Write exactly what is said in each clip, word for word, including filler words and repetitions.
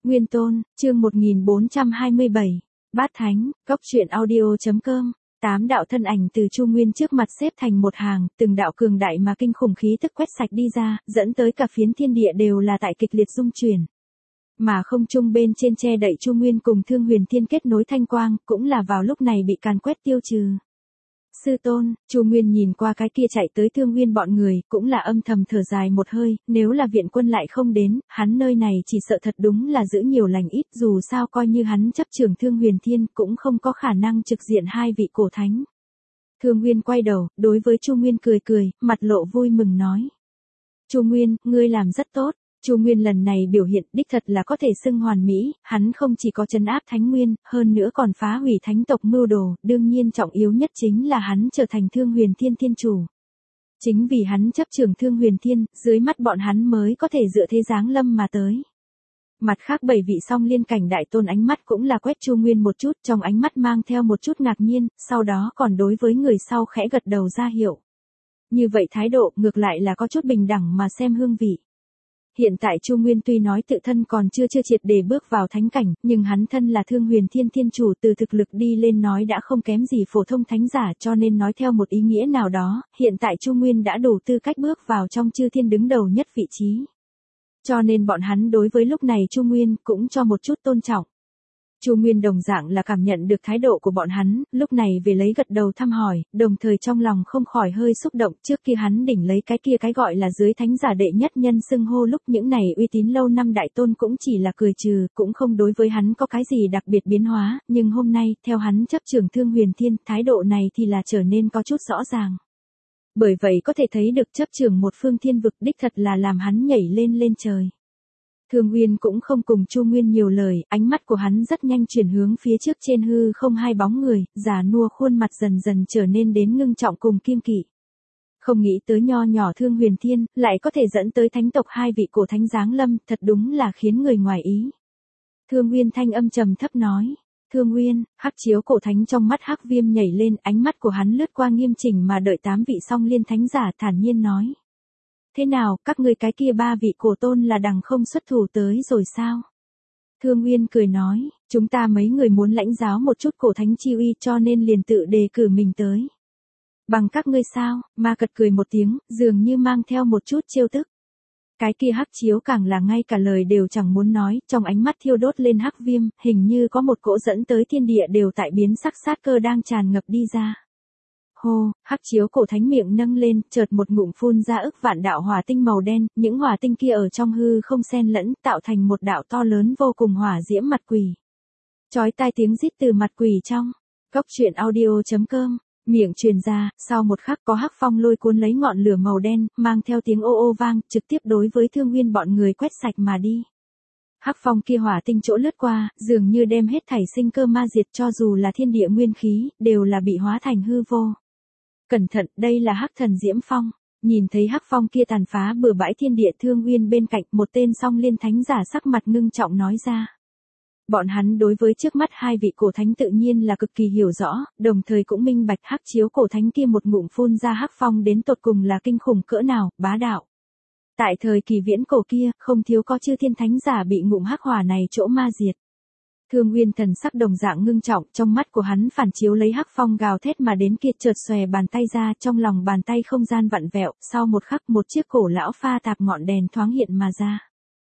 Nguyên Tôn, chương một nghìn bốn trăm hai mươi bảy. Bát Thánh, Góc Truyện Audio.com. Tám đạo thân ảnh từ Chu Nguyên trước mặt xếp thành một hàng, từng đạo cường đại mà kinh khủng khí tức quét sạch đi ra, dẫn tới cả phiến thiên địa đều là tại kịch liệt rung chuyển. Mà không trung bên trên che đậy Chu Nguyên cùng Thương Huyền Thiên kết nối thanh quang, cũng là vào lúc này bị càn quét tiêu trừ. Sư tôn, Chu Nguyên nhìn qua cái kia chạy tới Thương Nguyên bọn người, cũng là âm thầm thở dài một hơi, nếu là viện quân lại không đến, hắn nơi này chỉ sợ thật đúng là giữ nhiều lành ít, dù sao coi như hắn chấp trưởng Thương Huyền Thiên cũng không có khả năng trực diện hai vị cổ thánh. Thương Nguyên quay đầu, đối với Chu Nguyên cười cười, mặt lộ vui mừng nói. Chu Nguyên, ngươi làm rất tốt. Chu Nguyên lần này biểu hiện đích thật là có thể xưng hoàn mỹ, hắn không chỉ có trấn áp Thánh Nguyên, hơn nữa còn phá hủy thánh tộc mưu đồ, đương nhiên trọng yếu nhất chính là hắn trở thành Thương Huyền Thiên Thiên chủ. Chính vì hắn chấp trưởng Thương Huyền Thiên, dưới mắt bọn hắn mới có thể dựa thế giáng lâm mà tới. Mặt khác bảy vị song liên cảnh đại tôn ánh mắt cũng là quét Chu Nguyên một chút, trong ánh mắt mang theo một chút ngạc nhiên, sau đó còn đối với người sau khẽ gật đầu ra hiệu. Như vậy thái độ ngược lại là có chút bình đẳng mà xem hương vị. Hiện tại Chu Nguyên tuy nói tự thân còn chưa chưa triệt để bước vào thánh cảnh, nhưng hắn thân là Thương Huyền Thiên Thiên chủ, từ thực lực đi lên nói đã không kém gì phổ thông thánh giả, cho nên nói theo một ý nghĩa nào đó, hiện tại Chu Nguyên đã đủ tư cách bước vào trong chư thiên đứng đầu nhất vị trí. Cho nên bọn hắn đối với lúc này Chu Nguyên cũng cho một chút tôn trọng. Chu Nguyên đồng dạng là cảm nhận được thái độ của bọn hắn, lúc này về lấy gật đầu thăm hỏi, đồng thời trong lòng không khỏi hơi xúc động, trước kia hắn đỉnh lấy cái kia cái gọi là dưới thánh giả đệ nhất nhân xưng hô, lúc những này uy tín lâu năm đại tôn cũng chỉ là cười trừ, cũng không đối với hắn có cái gì đặc biệt biến hóa, nhưng hôm nay, theo hắn chấp trưởng Thương Huyền Thiên, thái độ này thì là trở nên có chút rõ ràng. Bởi vậy có thể thấy được chấp trưởng một phương thiên vực đích thật là làm hắn nhảy lên lên trời. Thương Nguyên cũng không cùng Chu Nguyên nhiều lời, ánh mắt của hắn rất nhanh chuyển hướng phía trước trên hư không hai bóng người, già nua khuôn mặt dần dần trở nên đến ngưng trọng cùng kiêng kỵ. Không nghĩ tới nho nhỏ Thương Huyền Thiên, lại có thể dẫn tới thánh tộc hai vị cổ thánh giáng lâm, thật đúng là khiến người ngoài ý. Thương Nguyên thanh âm trầm thấp nói. Thương Nguyên, hắc chiếu cổ thánh trong mắt hắc viêm nhảy lên, ánh mắt của hắn lướt qua nghiêm chỉnh mà đợi tám vị song liên thánh giả thản nhiên nói. Thế nào, các ngươi cái kia ba vị cổ tôn là đằng không xuất thủ tới rồi sao? Thương Nguyên cười nói, chúng ta mấy người muốn lãnh giáo một chút cổ thánh chi uy cho nên liền tự đề cử mình tới. Bằng các ngươi sao? Ma Cật cười một tiếng, dường như mang theo một chút trêu tức. Cái kia hắc chiếu càng là ngay cả lời đều chẳng muốn nói, trong ánh mắt thiêu đốt lên hắc viêm, hình như có một cỗ dẫn tới thiên địa đều tại biến sắc sát cơ đang tràn ngập đi ra. Hô, hắc chiếu cổ thánh miệng nâng lên, chợt một ngụm phun ra ức vạn đạo hỏa tinh màu đen, những hỏa tinh kia ở trong hư không xen lẫn, tạo thành một đạo to lớn vô cùng hỏa diễm mặt quỷ. Chói tai tiếng rít từ mặt quỷ trong. Góc Truyện Audio.com. Miệng truyền ra, sau một khắc có hắc phong lôi cuốn lấy ngọn lửa màu đen, mang theo tiếng ô ô vang, trực tiếp đối với Thương Nguyên bọn người quét sạch mà đi. Hắc phong kia hỏa tinh chỗ lướt qua, dường như đem hết thảy sinh cơ ma diệt, cho dù là thiên địa nguyên khí, đều là bị hóa thành hư vô. Cẩn thận, đây là hắc thần diễm phong. Nhìn thấy hắc phong kia tàn phá bừa bãi thiên địa, Thương Nguyên bên cạnh một tên song liên thánh giả sắc mặt ngưng trọng nói ra. Bọn hắn đối với trước mắt hai vị cổ thánh tự nhiên là cực kỳ hiểu rõ, đồng thời cũng minh bạch hắc chiếu cổ thánh kia một ngụm phun ra hắc phong đến tột cùng là kinh khủng cỡ nào, bá đạo. Tại thời kỳ viễn cổ kia, không thiếu có chư thiên thánh giả bị ngụm hắc hỏa này chỗ ma diệt. Thương Nguyên thần sắc đồng dạng ngưng trọng, trong mắt của hắn phản chiếu lấy hắc phong gào thét mà đến kia, chợt xòe bàn tay ra, trong lòng bàn tay không gian vặn vẹo, sau một khắc một chiếc cổ lão pha tạp ngọn đèn thoáng hiện mà ra.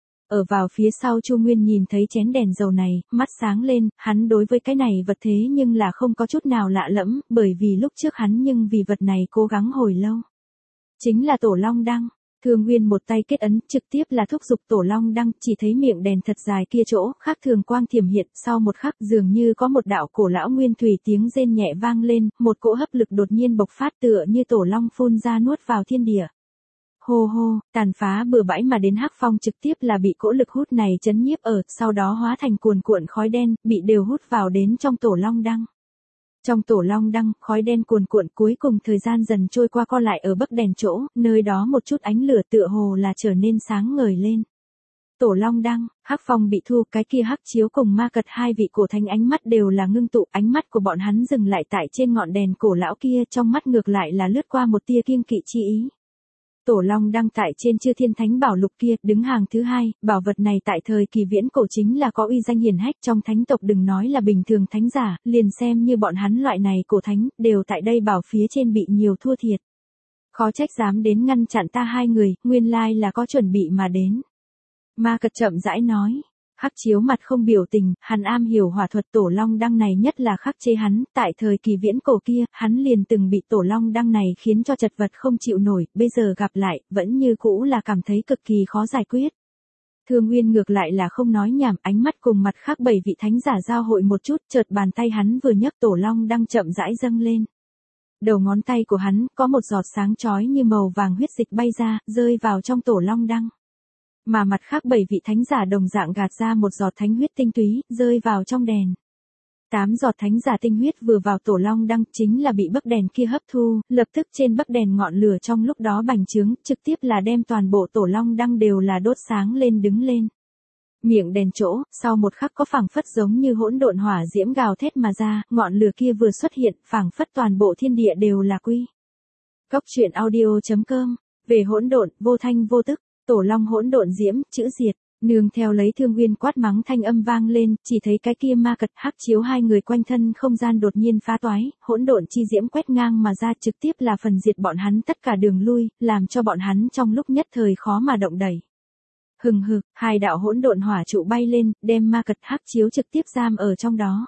Ở vào phía sau Chu Nguyên nhìn thấy chén đèn dầu này, mắt sáng lên, hắn đối với cái này vật thế nhưng là không có chút nào lạ lẫm, bởi vì lúc trước hắn nhưng vì vật này cố gắng hồi lâu. Chính là Tổ Long Đăng. Thương Nguyên một tay kết ấn, trực tiếp là thúc giục Tổ Long Đăng, chỉ thấy miệng đèn thật dài kia chỗ, khác thường quang thiểm hiện, sau một khắc dường như có một đạo cổ lão nguyên thủy tiếng rên nhẹ vang lên, một cỗ hấp lực đột nhiên bộc phát tựa như Tổ Long phun ra nuốt vào thiên địa. Hô hô, tàn phá bừa bãi mà đến hắc phong trực tiếp là bị cỗ lực hút này chấn nhiếp ở, sau đó hóa thành cuồn cuộn khói đen, bị đều hút vào đến trong Tổ Long Đăng. Trong Tổ Long Đăng, khói đen cuồn cuộn, cuối cùng thời gian dần trôi qua co lại ở bấc đèn chỗ, nơi đó một chút ánh lửa tựa hồ là trở nên sáng ngời lên. Tổ Long Đăng, hắc phong bị thu, cái kia hắc chiếu cùng Ma Cật hai vị cổ thánh ánh mắt đều là ngưng tụ, ánh mắt của bọn hắn dừng lại tại trên ngọn đèn cổ lão kia, trong mắt ngược lại là lướt qua một tia kiêng kỵ chi ý. Tổ Long đăng tại trên Chư Thiên Thánh Bảo Lục kia, đứng hàng thứ hai, bảo vật này tại thời kỳ viễn cổ chính là có uy danh hiển hách trong thánh tộc, đừng nói là bình thường thánh giả, liền xem như bọn hắn loại này cổ thánh, đều tại đây bảo phía trên bị nhiều thua thiệt. Khó trách dám đến ngăn chặn ta hai người, nguyên lai là có chuẩn bị mà đến. Ma Cật chậm rãi nói. Hắc Chiếu mặt không biểu tình, hắn am hiểu hỏa thuật Tổ Long đăng này nhất là khắc chế hắn, tại thời kỳ viễn cổ kia, hắn liền từng bị Tổ Long đăng này khiến cho chật vật không chịu nổi, bây giờ gặp lại, vẫn như cũ là cảm thấy cực kỳ khó giải quyết. Thương Nguyên ngược lại là không nói nhảm, ánh mắt cùng mặt khác bảy vị thánh giả giao hội một chút, chợt bàn tay hắn vừa nhấc Tổ Long đăng chậm rãi dâng lên. Đầu ngón tay của hắn có một giọt sáng chói như màu vàng huyết dịch bay ra, rơi vào trong Tổ Long đăng. Mà mặt khác bảy vị thánh giả đồng dạng gạt ra một giọt thánh huyết tinh túy, rơi vào trong đèn. Tám giọt thánh giả tinh huyết vừa vào Tổ Long đăng chính là bị bấc đèn kia hấp thu, lập tức trên bấc đèn ngọn lửa trong lúc đó bành trướng, trực tiếp là đem toàn bộ Tổ Long đăng đều là đốt sáng lên đứng lên. Miệng đèn chỗ, sau một khắc có phảng phất giống như hỗn độn hỏa diễm gào thét mà ra, ngọn lửa kia vừa xuất hiện, phảng phất toàn bộ thiên địa đều là quy. Cốc truyện audio chấm com, về hỗn độn, vô thanh vô tức. Tổ Long hỗn độn diễm, chữ diệt, nương theo lấy Thương Nguyên quát mắng thanh âm vang lên, chỉ thấy cái kia Ma Cật, Hắc Chiếu hai người quanh thân không gian đột nhiên phá toái, hỗn độn chi diễm quét ngang mà ra, trực tiếp là phần diệt bọn hắn tất cả đường lui, làm cho bọn hắn trong lúc nhất thời khó mà động đẩy. Hừng hực, hai đạo hỗn độn hỏa trụ bay lên, đem Ma Cật, Hắc Chiếu trực tiếp giam ở trong đó.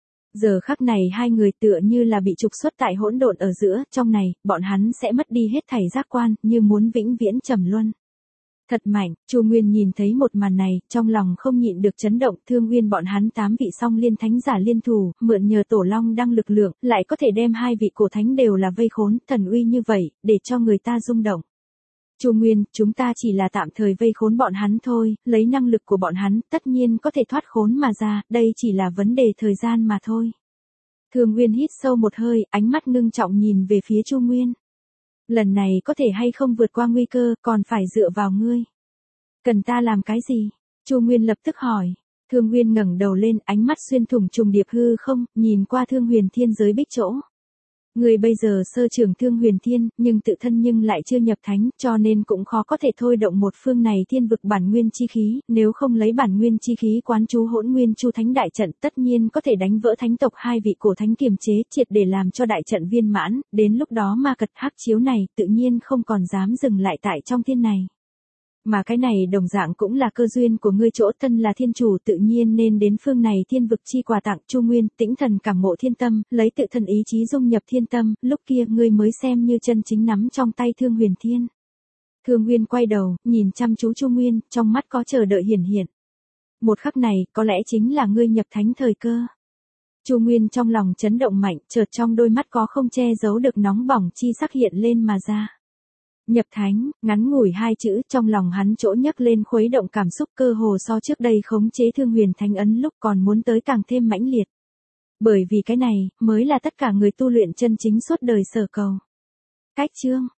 Giờ khắc này hai người tựa như là bị trục xuất tại hỗn độn ở giữa, trong này, bọn hắn sẽ mất đi hết thảy giác quan, như muốn vĩnh viễn trầm luân. Thật mạnh, Chu Nguyên nhìn thấy một màn này, trong lòng không nhịn được chấn động, Thương Nguyên bọn hắn tám vị song liên thánh giả liên thủ, mượn nhờ Tổ Long đăng lực lượng, lại có thể đem hai vị cổ thánh đều là vây khốn, thần uy như vậy, để cho người ta rung động. Chu Nguyên, chúng ta chỉ là tạm thời vây khốn bọn hắn thôi, lấy năng lực của bọn hắn, tất nhiên có thể thoát khốn mà ra, đây chỉ là vấn đề thời gian mà thôi. Thương Nguyên hít sâu một hơi, ánh mắt ngưng trọng nhìn về phía Chu Nguyên. Lần này có thể hay không vượt qua nguy cơ, còn phải dựa vào ngươi. Cần ta làm cái gì? Chu Nguyên lập tức hỏi. Thương Nguyên ngẩng đầu lên, ánh mắt xuyên thủng trùng điệp hư không, nhìn qua Thương Huyền Thiên giới bích chỗ. Ngươi bây giờ sơ trưởng Thương Huyền Thiên, nhưng tự thân nhưng lại chưa nhập thánh, cho nên cũng khó có thể thôi động một phương này thiên vực bản nguyên chi khí, nếu không lấy bản nguyên chi khí quán chú hỗn nguyên chu thánh đại trận, tất nhiên có thể đánh vỡ thánh tộc hai vị cổ thánh kiềm chế, triệt để làm cho đại trận viên mãn, đến lúc đó Ma Cật, Hắc Chiếu này, tự nhiên không còn dám dừng lại tại trong thiên này. Mà cái này đồng dạng cũng là cơ duyên của ngươi, chỗ thân là thiên chủ, tự nhiên nên đến phương này thiên vực chi quà tặng. Chu Nguyên, tĩnh thần cảm ngộ thiên tâm, lấy tự thân ý chí dung nhập thiên tâm, lúc kia ngươi mới xem như chân chính nắm trong tay Thương Huyền Thiên. Thương Nguyên quay đầu, nhìn chăm chú Chu Nguyên, trong mắt có chờ đợi hiển hiện. Một khắc này, có lẽ chính là ngươi nhập thánh thời cơ. Chu Nguyên trong lòng chấn động mạnh, chợt trong đôi mắt có không che giấu được nóng bỏng chi sắc hiện lên mà ra. Nhập thánh, ngắn ngủi hai chữ, trong lòng hắn chỗ nhấc lên khuấy động cảm xúc, cơ hồ so trước đây khống chế Thương Huyền Thánh ấn lúc còn muốn tới càng thêm mãnh liệt. Bởi vì cái này, mới là tất cả người tu luyện chân chính suốt đời sở cầu. Cách chương